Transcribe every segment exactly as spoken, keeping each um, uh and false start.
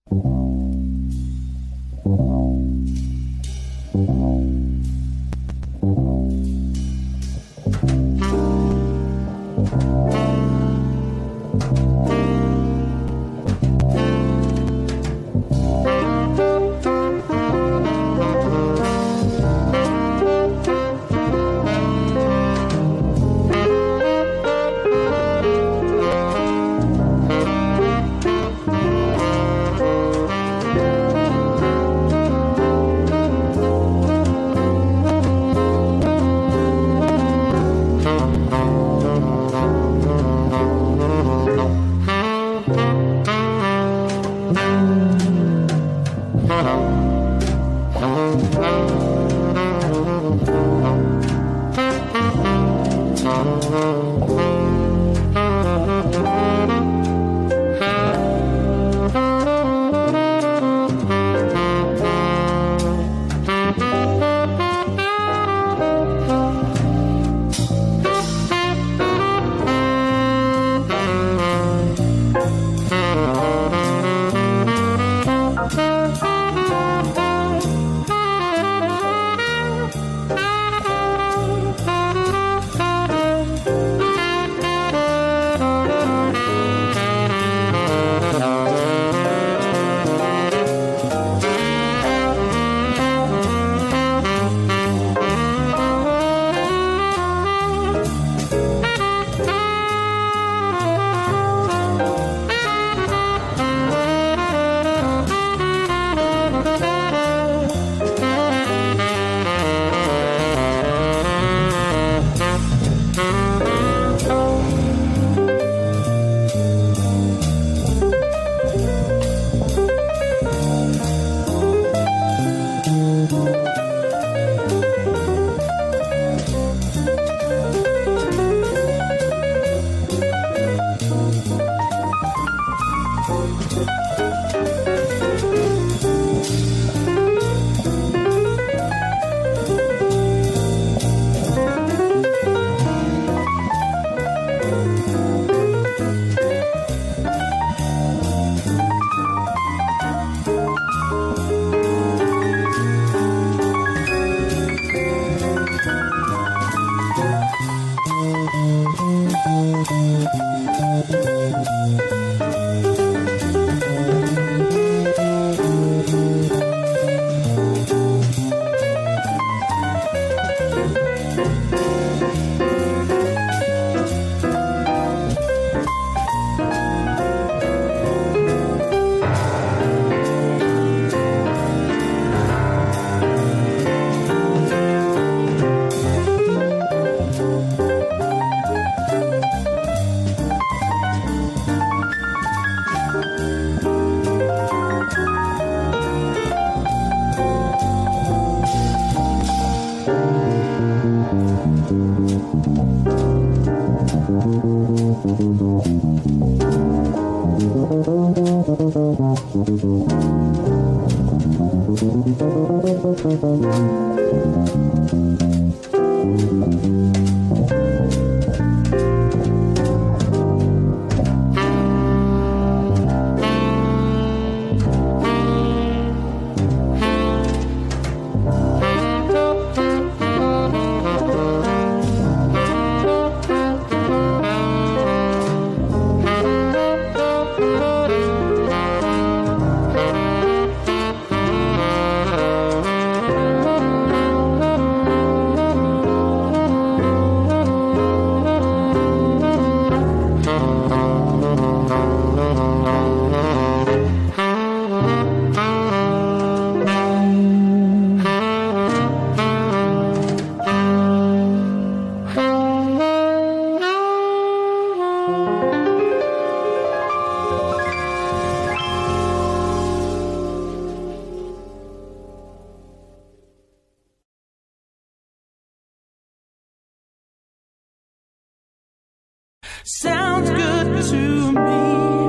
Sounds good to me.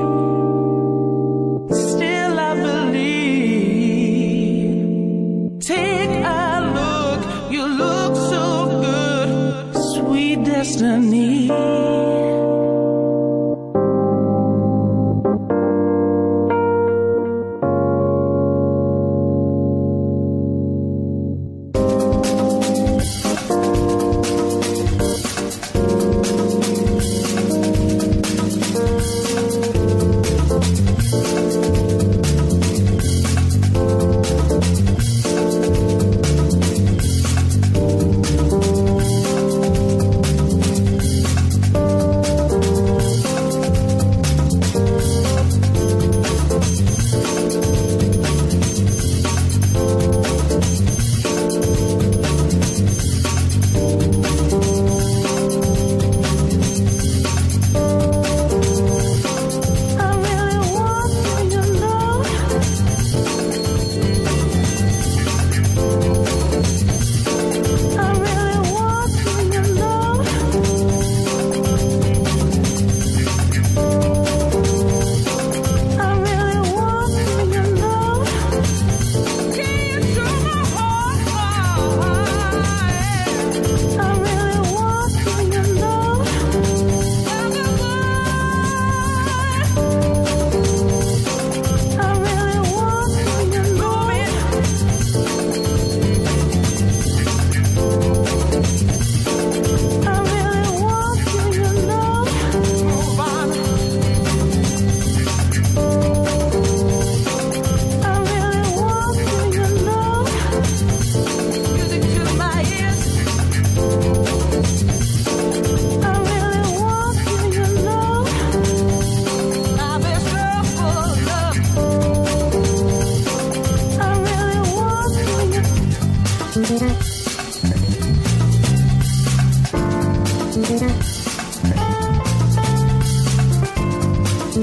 Still I believe. Take a look, you look so good. Sweet destiny.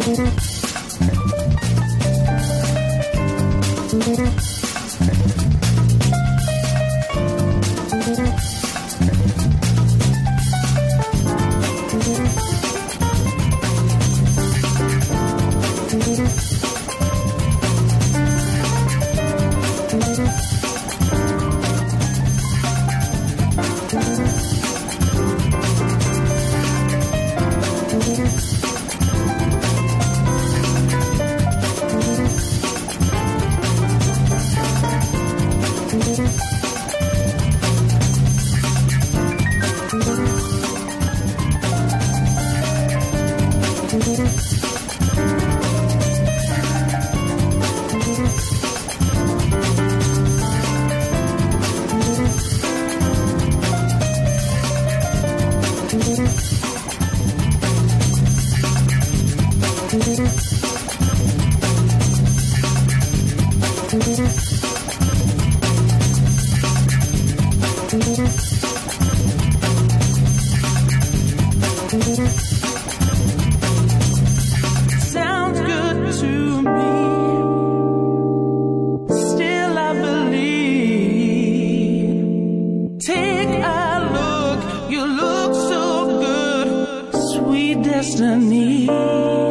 Sounds good to me. Still I believe. Take a look, you look so good, sweet destiny.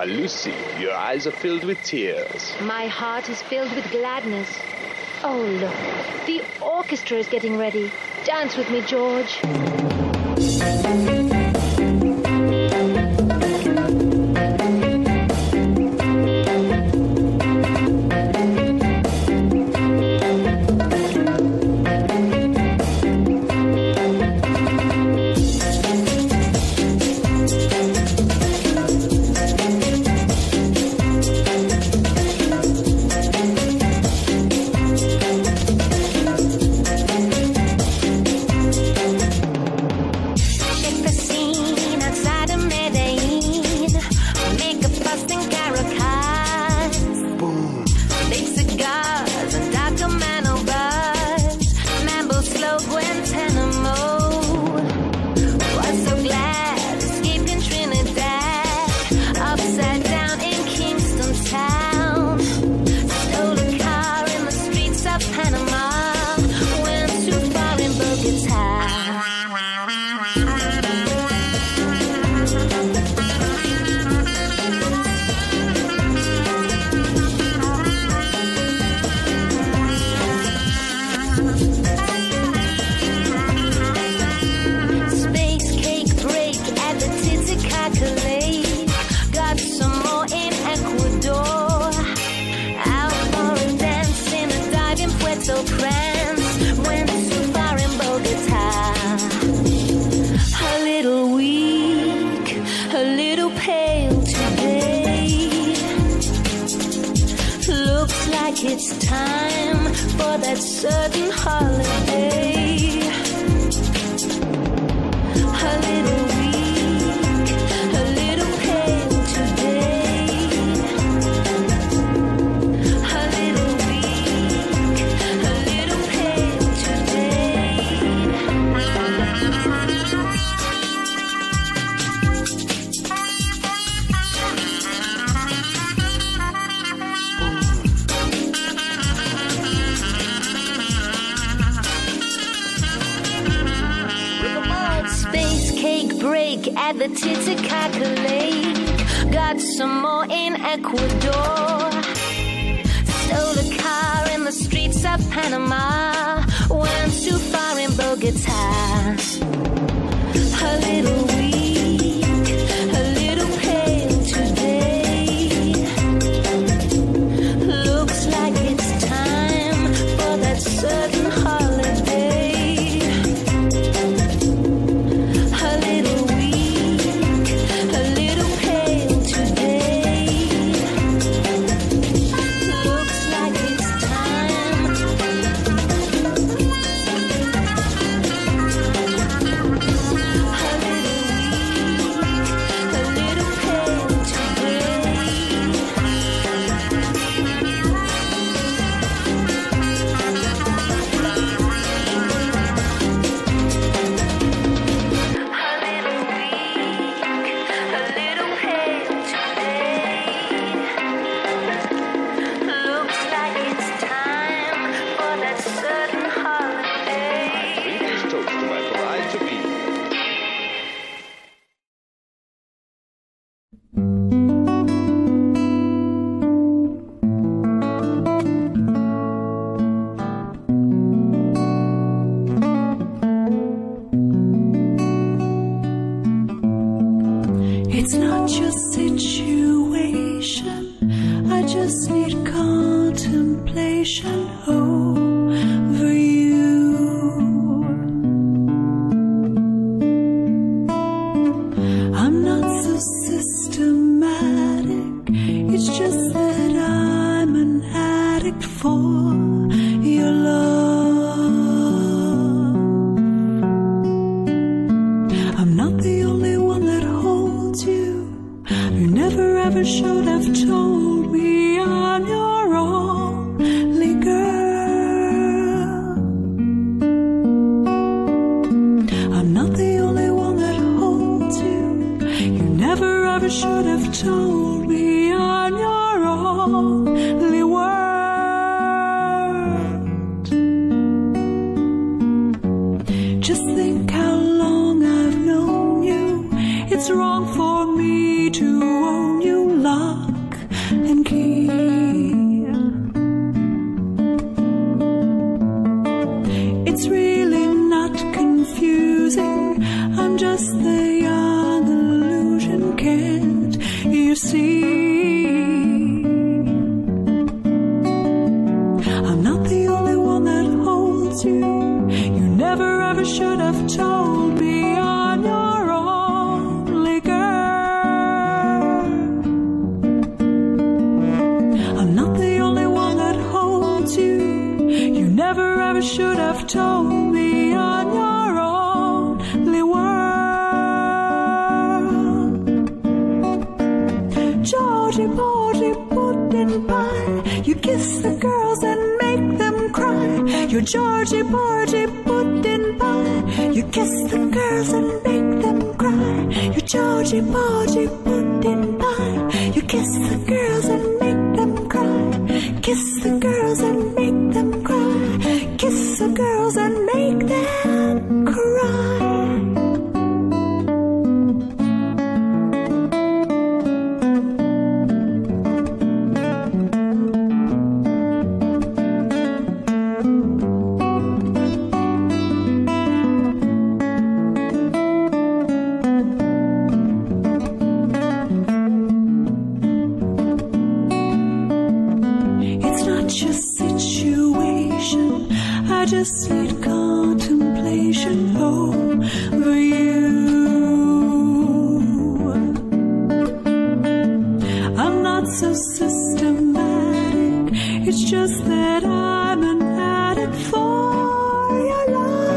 Why, Lucy, your eyes are filled with tears. My heart is filled with gladness. Oh, look, the orchestra is getting ready. Dance with me, George. It's time for that certain holiday. A little weak, a little pale today. A little weak, a little pale at the Titicaca Lake. Got some more in Ecuador. Stole a car in the streets of Panama. Went too far in Bogota. A little weak, a little pale today. Looks like it's time for that certain holiday. It's not your situation, I just need contemplation over you. I'm not so systematic, it's just that I'm an addict for your love. I'm not the only one that holds you. You never ever should have told me I'm your only girl. I'm not the only one that holds you. You never ever should have told me I'm your only world. Just think how long I've known you. It's wrong for me to own you like amazing. I'm just the young illusion, can't you see? I'm not the only one that holds you. You never ever should have told me I'm your only girl. I'm not the only one that holds you. You never ever should have told me I'm your only world. Georgie, Porgy, pudding pie, you kiss the girls and make them cry. You're Georgie, Porgy, pudding pie, you kiss the girls and make them cry. You're Georgie, Porgy, pudding pie, you kiss the girls and make them cry. Kiss the girls and make them cry. Kiss the girls and make them cry. I just need contemplation over you. I'm not so systematic, it's just that I'm an addict for your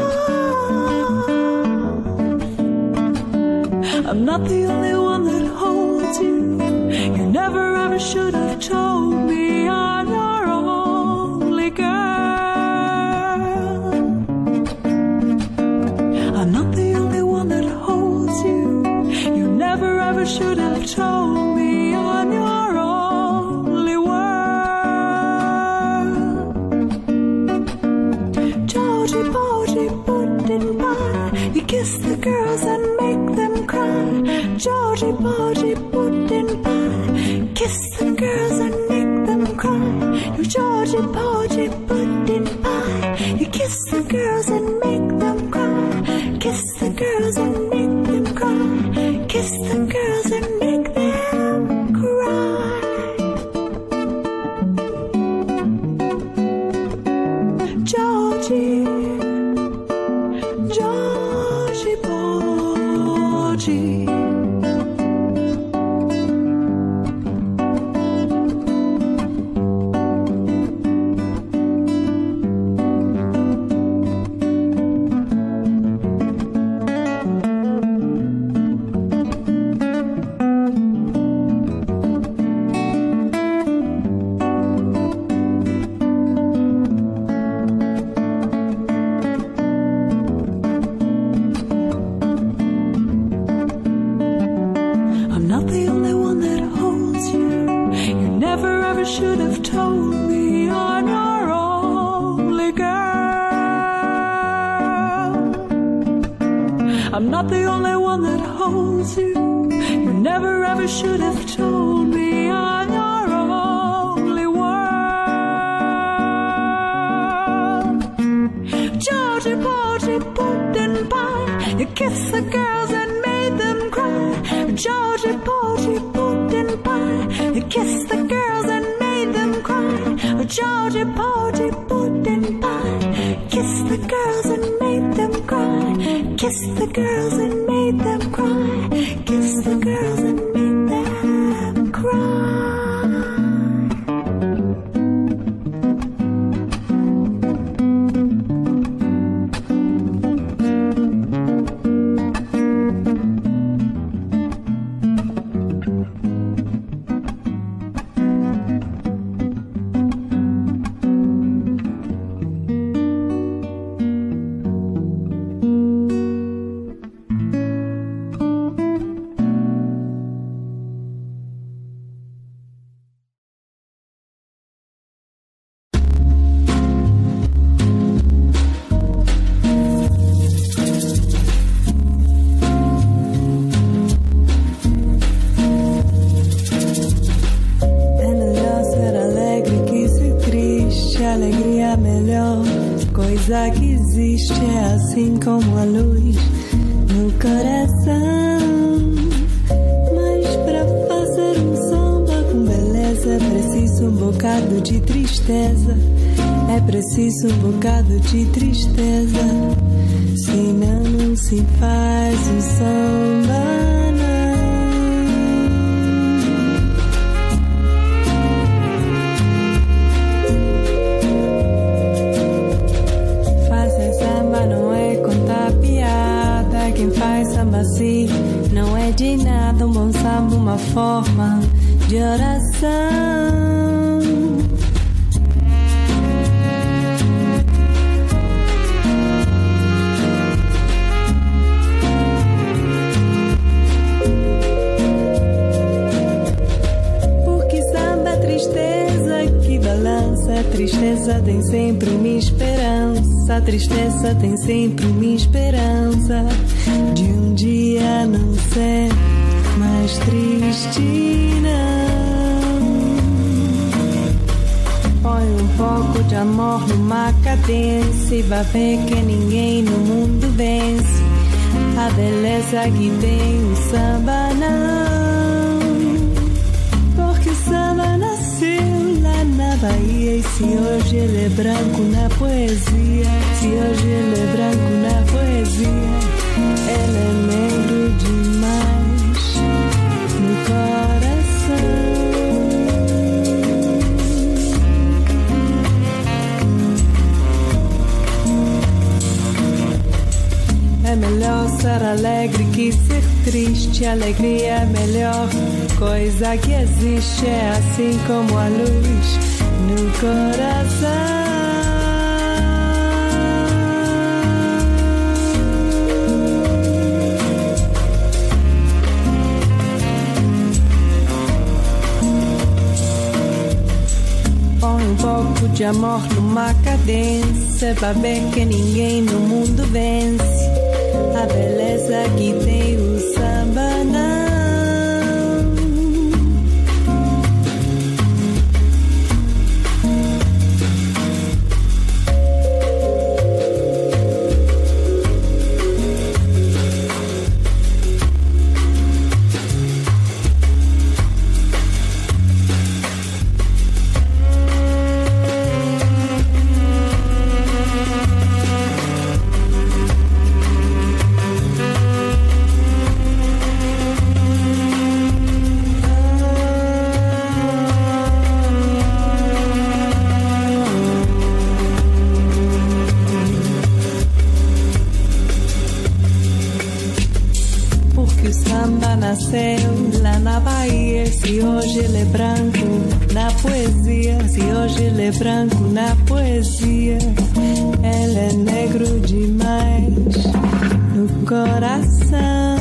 love. I'm not the only one that holds you. You never ever should have told me I'm your only girl. I'm not the only one that holds you. You never ever should have told me I'm your only world. Georgie, Porgy, pudding pie, you kiss the girls and make them cry. Georgie, Porgy, pudding pie, kiss the girls and make them cry. You Georgie, Porgy, pudding pie, you kiss the girls and make them cry. Kiss the girls and make them cry. Kiss the girls and make them cry. Georgie, Georgie, Porgy. Should have told me I'm your only girl. I'm not the only one that holds you. You never ever should have told me I'm your only world. Georgie, Porgy, pudding pie, you kiss the girls and made them cry. Georgie, Porgy, pudding pie, you kiss the girls and Georgie, Porgy, pudding pie, kiss the girls and made them cry. Kiss the girls and made them cry. Kiss the girls and made them cry. coisa que existe é assim como a luz no coração. Mas pra fazer um samba com beleza é preciso um bocado de tristeza. É preciso um bocado de tristeza. Senão não se faz um samba, não. Fazer samba não é contar piada. Quem faz samba assim não é de nada. Um bom samba, uma forma de oração. A tristeza tem sempre uma esperança. A tristeza tem sempre uma esperança de um dia não ser mais triste, não. Põe um pouco de amor numa cadência e vai ver que ninguém no mundo vence a beleza que tem o samba, não. Porque o samba nasceu na Bahia, e se hoje ele é branco na poesia, se hoje ele é branco na poesia, ele é negro demais no coração. É melhor ser alegre que ser triste. Alegria é a melhor coisa que existe. É assim como a luz no coração. Põe um pouco de amor numa cadência, pra ver que ninguém no mundo vence a beleza que tem o samba, não. Nasceu lá na Bahia, se hoje ele é branco na poesia, se hoje ele é branco na poesia, ele é negro demais no coração.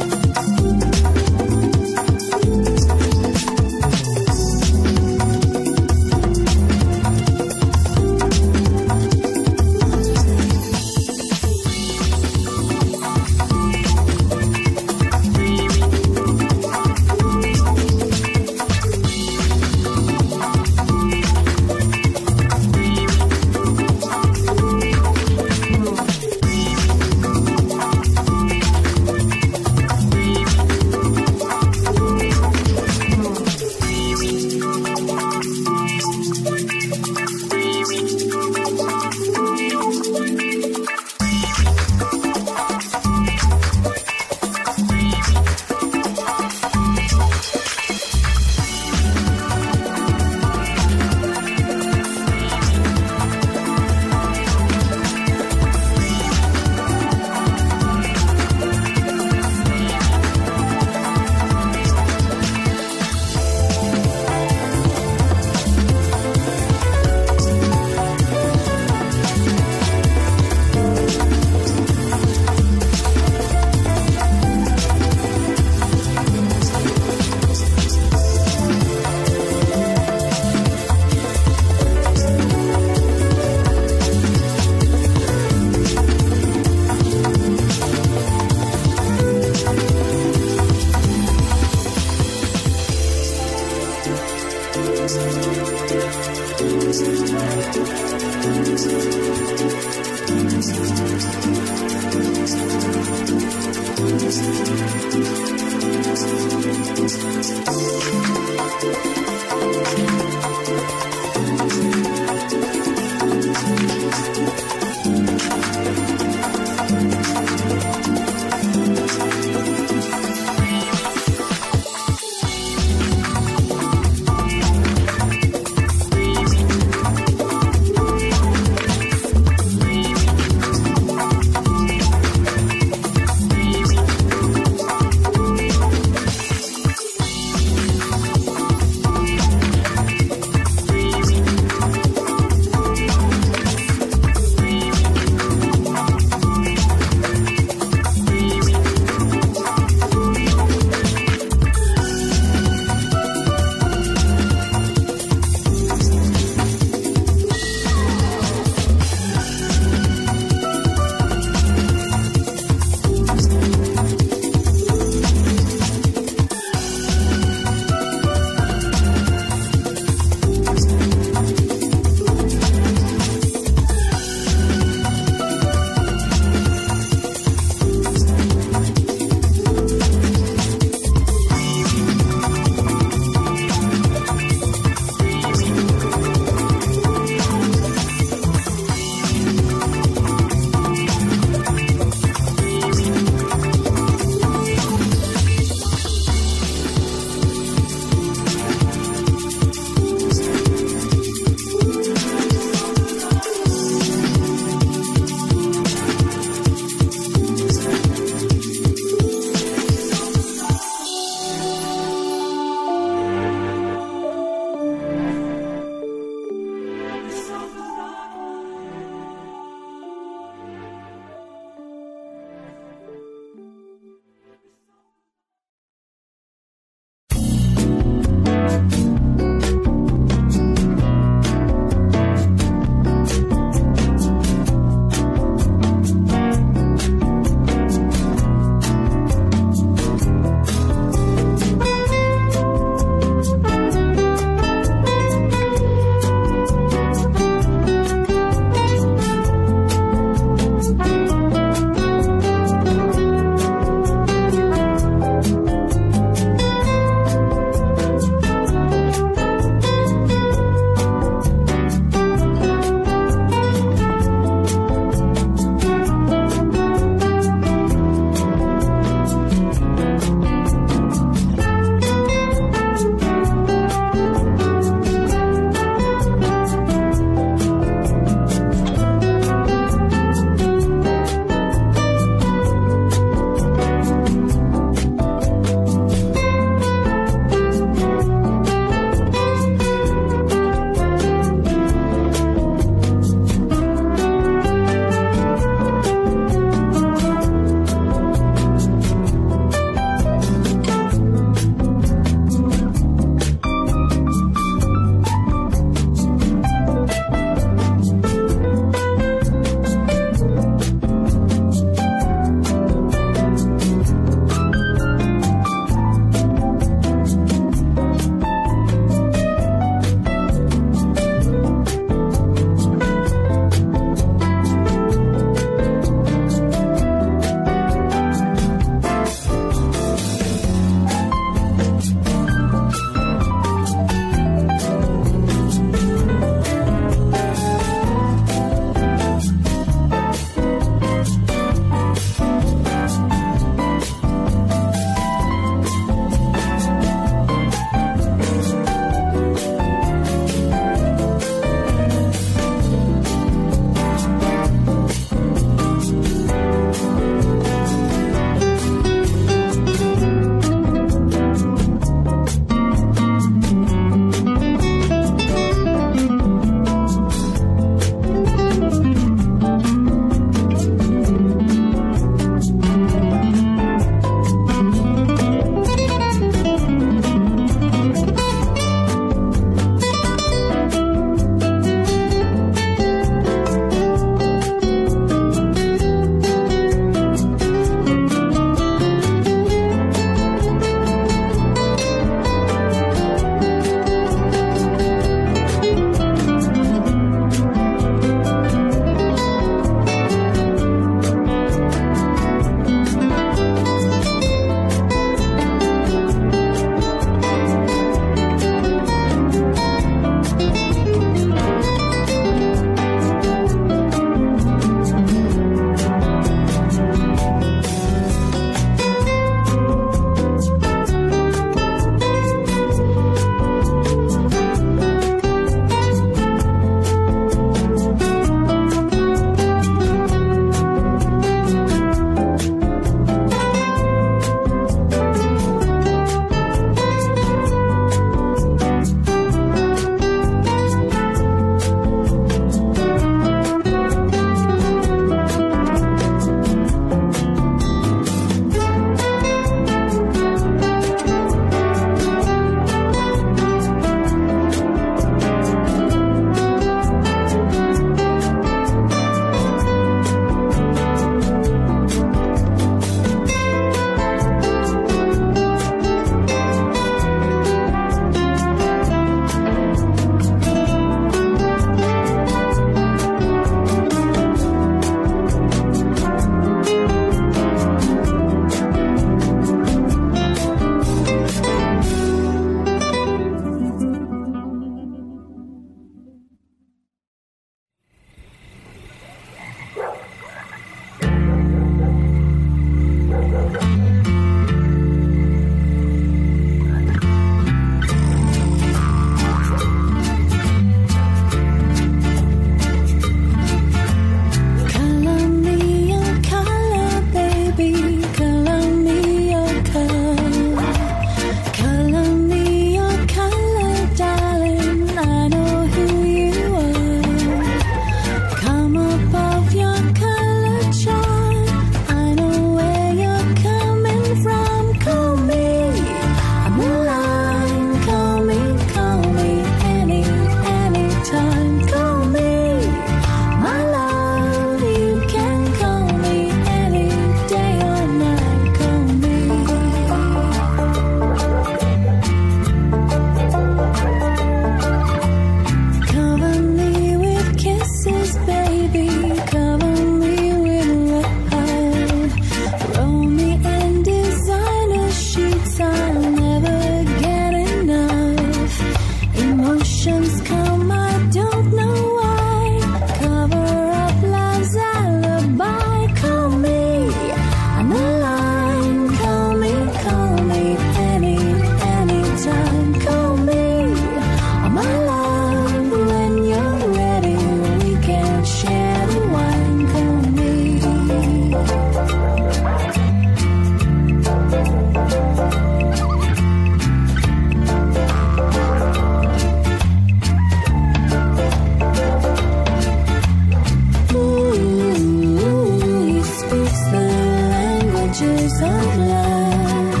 some love.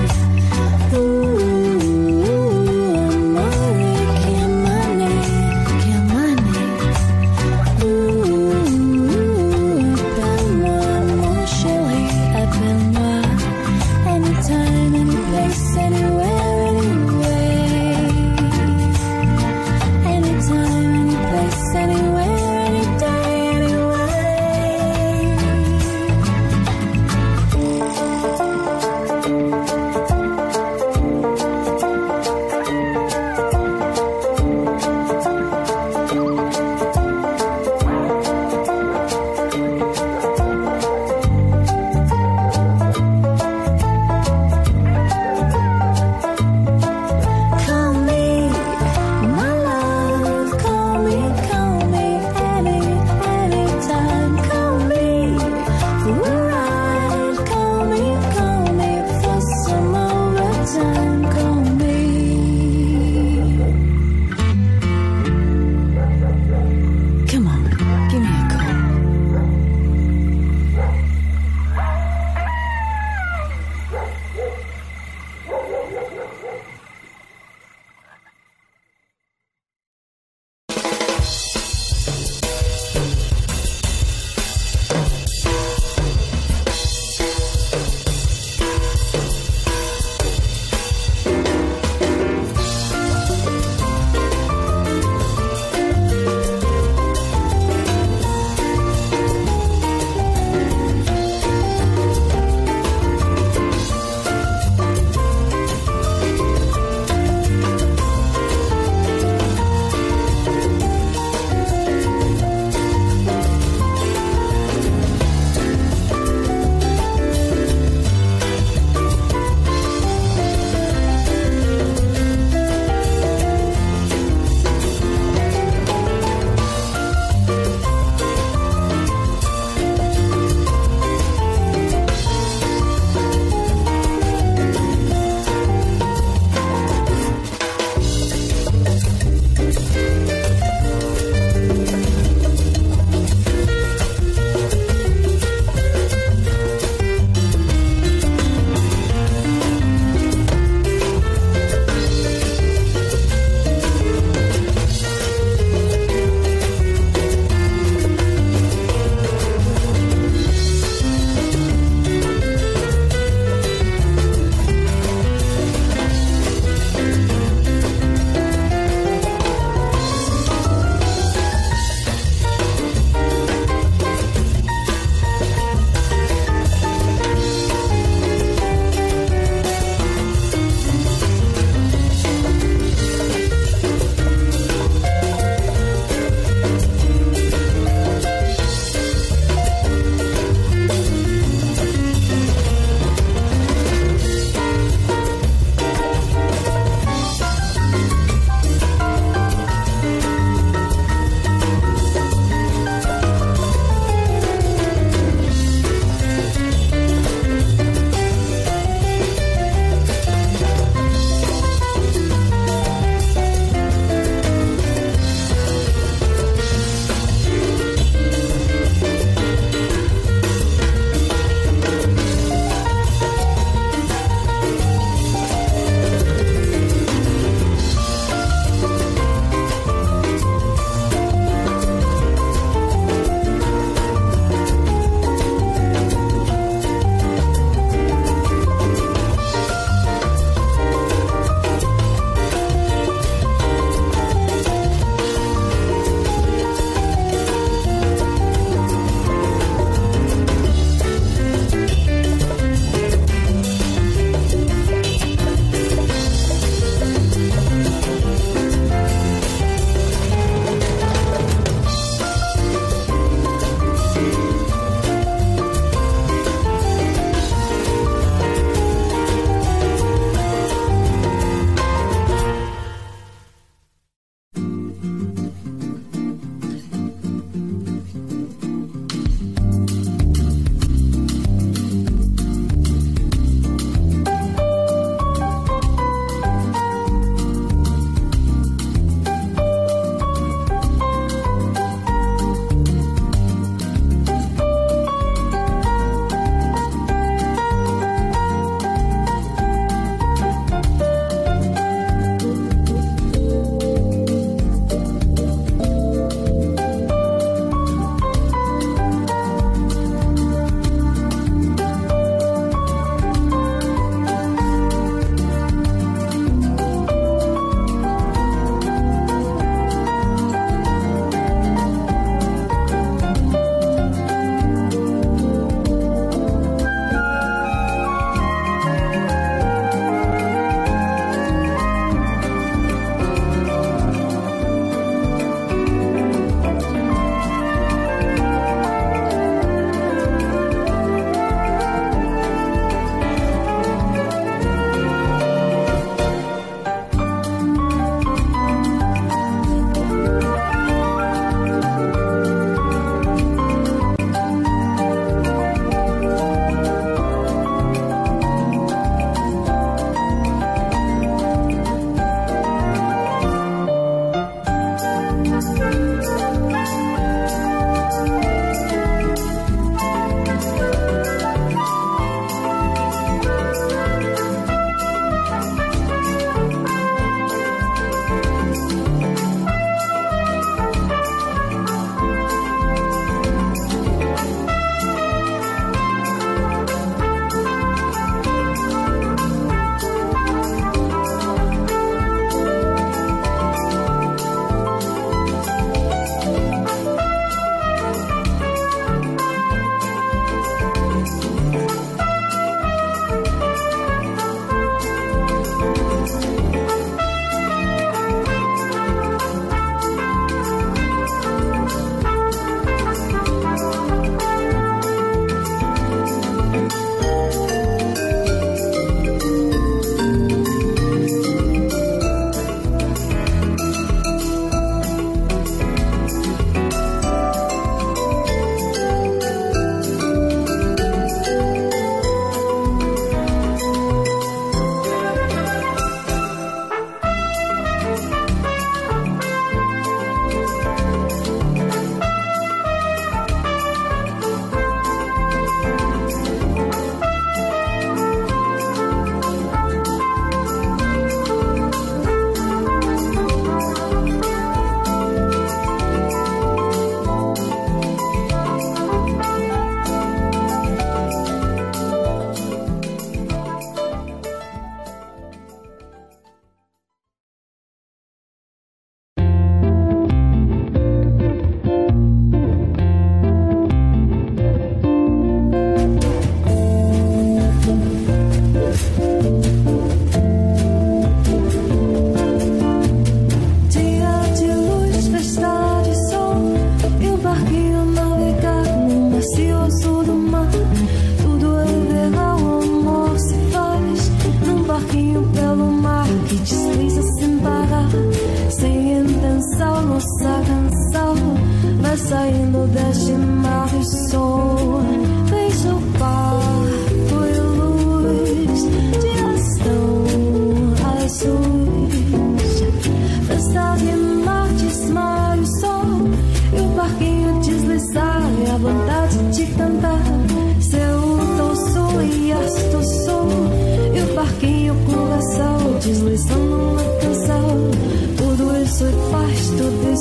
Ooh, amore, chiamane, chiamane. Ooh, appelle-moi, mon chéri, appelle-moi. Anytime, any place, anywhere, anyway. Anytime, any place, anywhere, any day, anyway.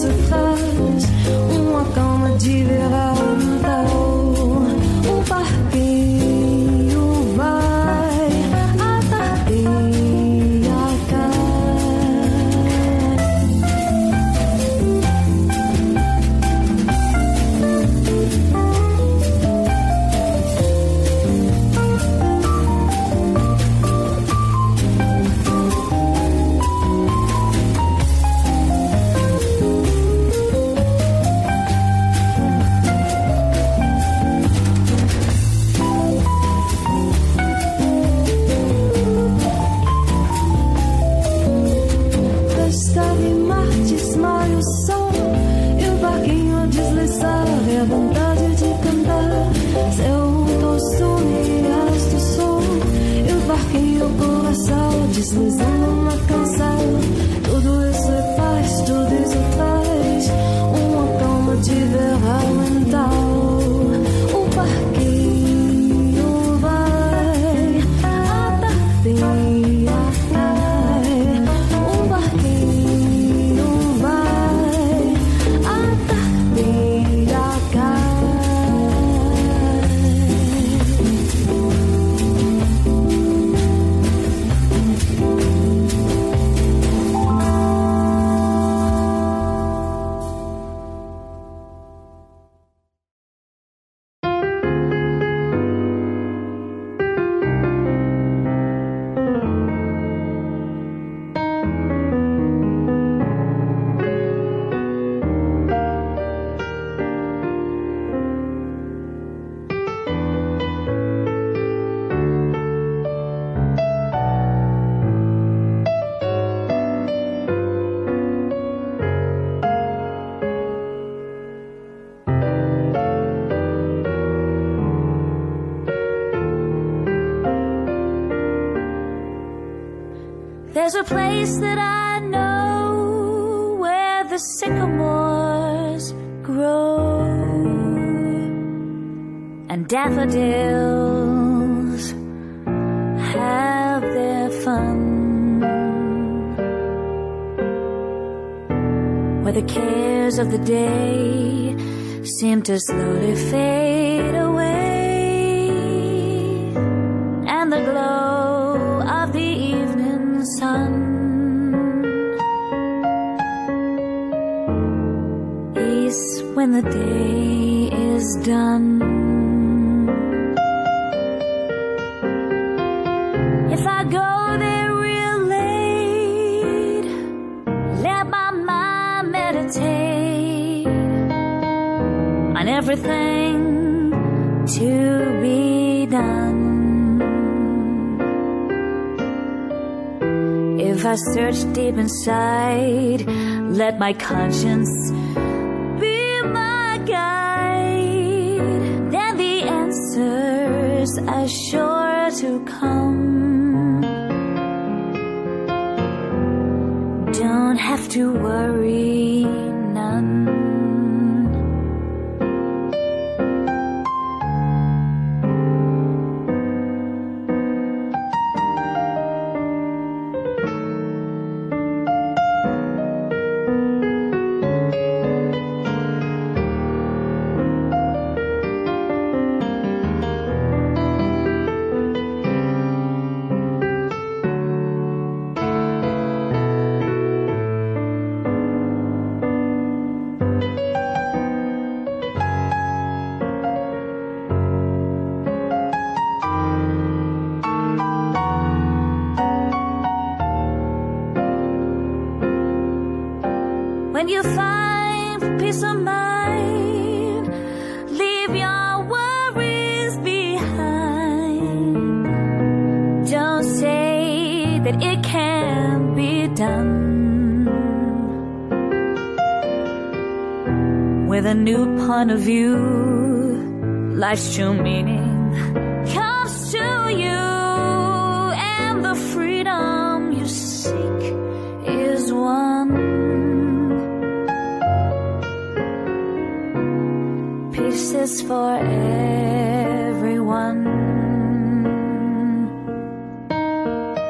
atrás, uma calma de verão. O barquinho vai a tarde a deslizando na canção, tudo isso é paz, tudo isso traz uma calma de verão. Então o barquinho vai a tarde a cai, o barquinho vai a tarde a cai. There's a place that I know where the sycamores grow and daffodils have their fun, where the cares of the day seem to slowly fade away, and the glow of the evening sun is when the day is done. If I go there real late, let my mind meditate on everything to be done. If I search deep inside, let my conscience be my guide, then the answers are sure to come. Don't have to worry none. When you find peace of mind, leave your worries behind. Don't say that it can't be done. With a new point of view, life's true meaning comes to you, and the freedom you seek is one. Peace is for everyone.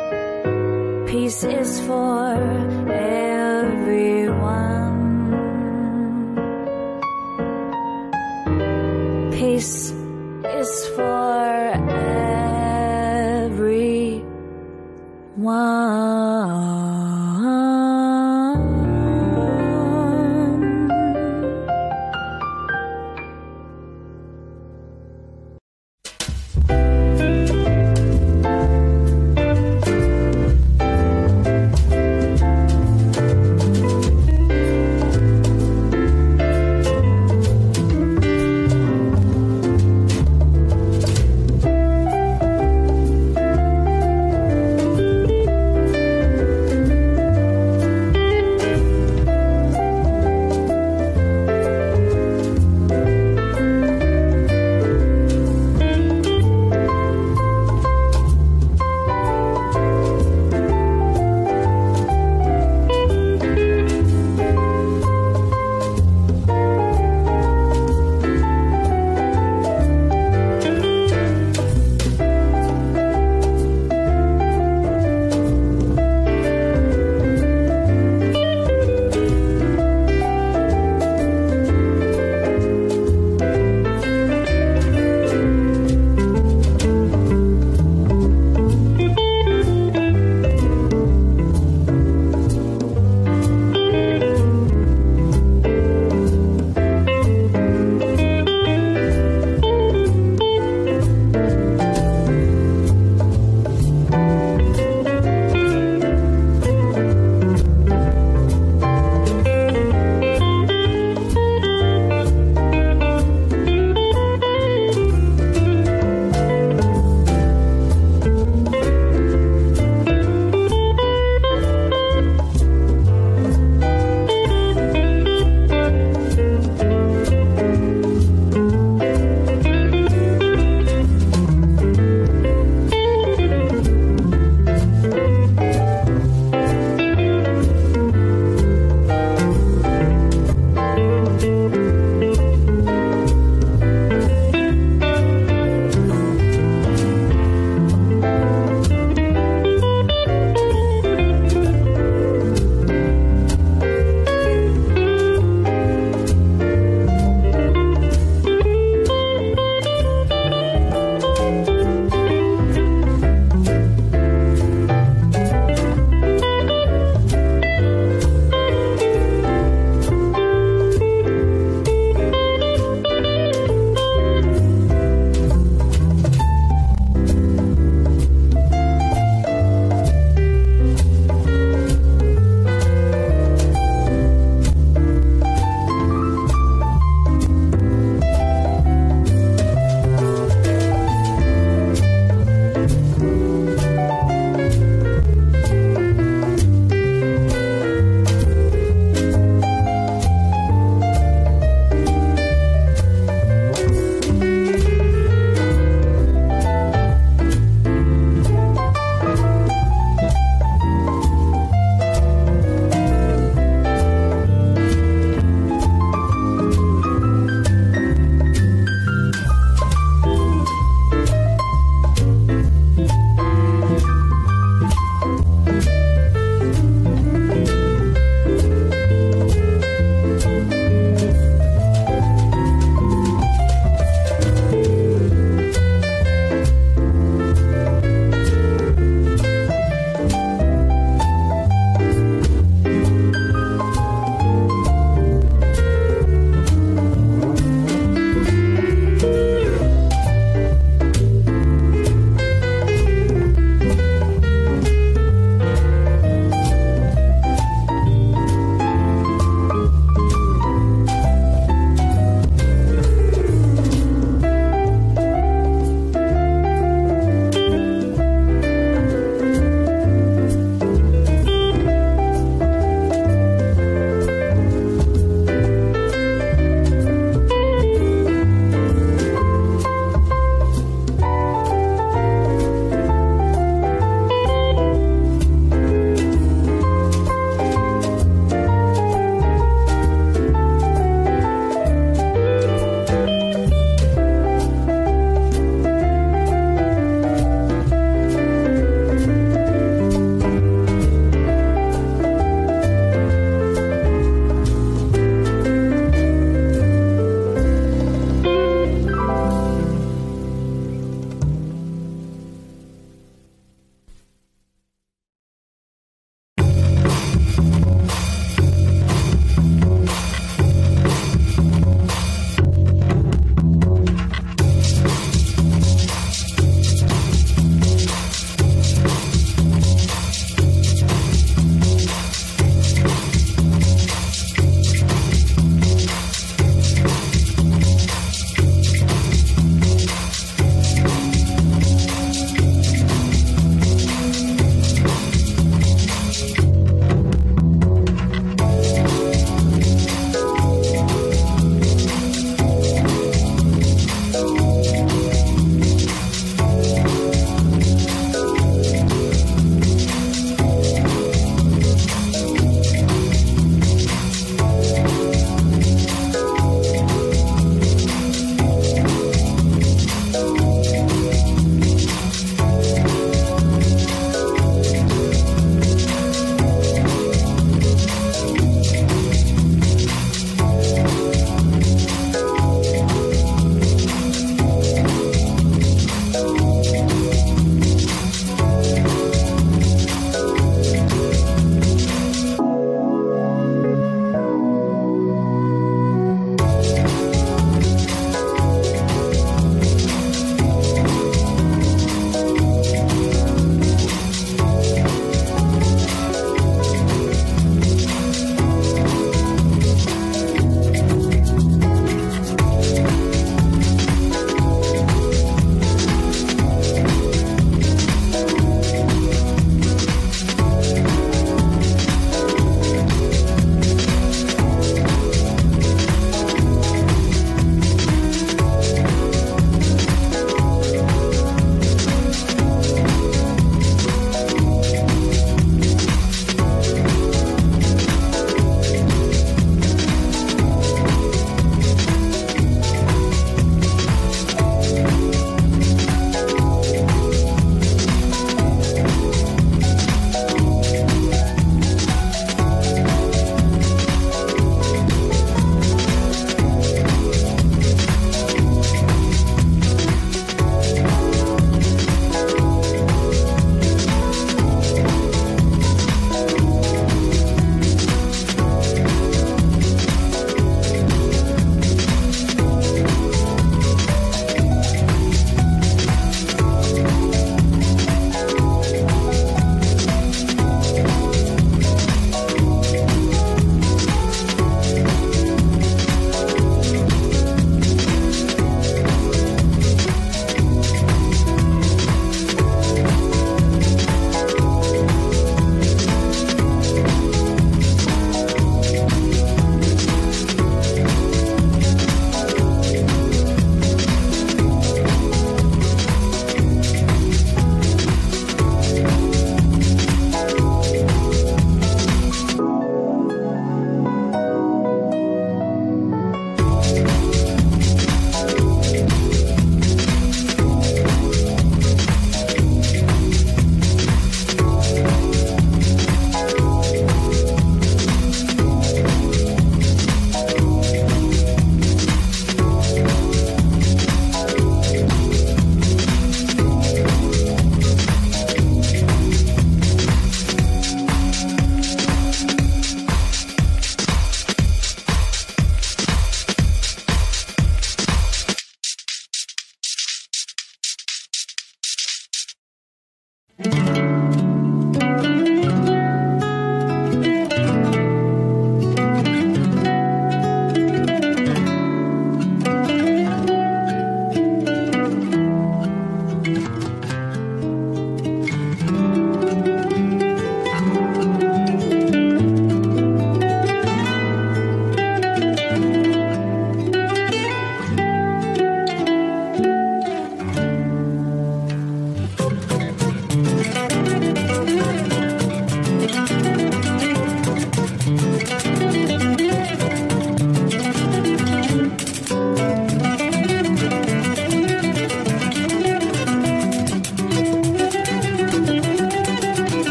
Peace is for everyone. This is for everyone.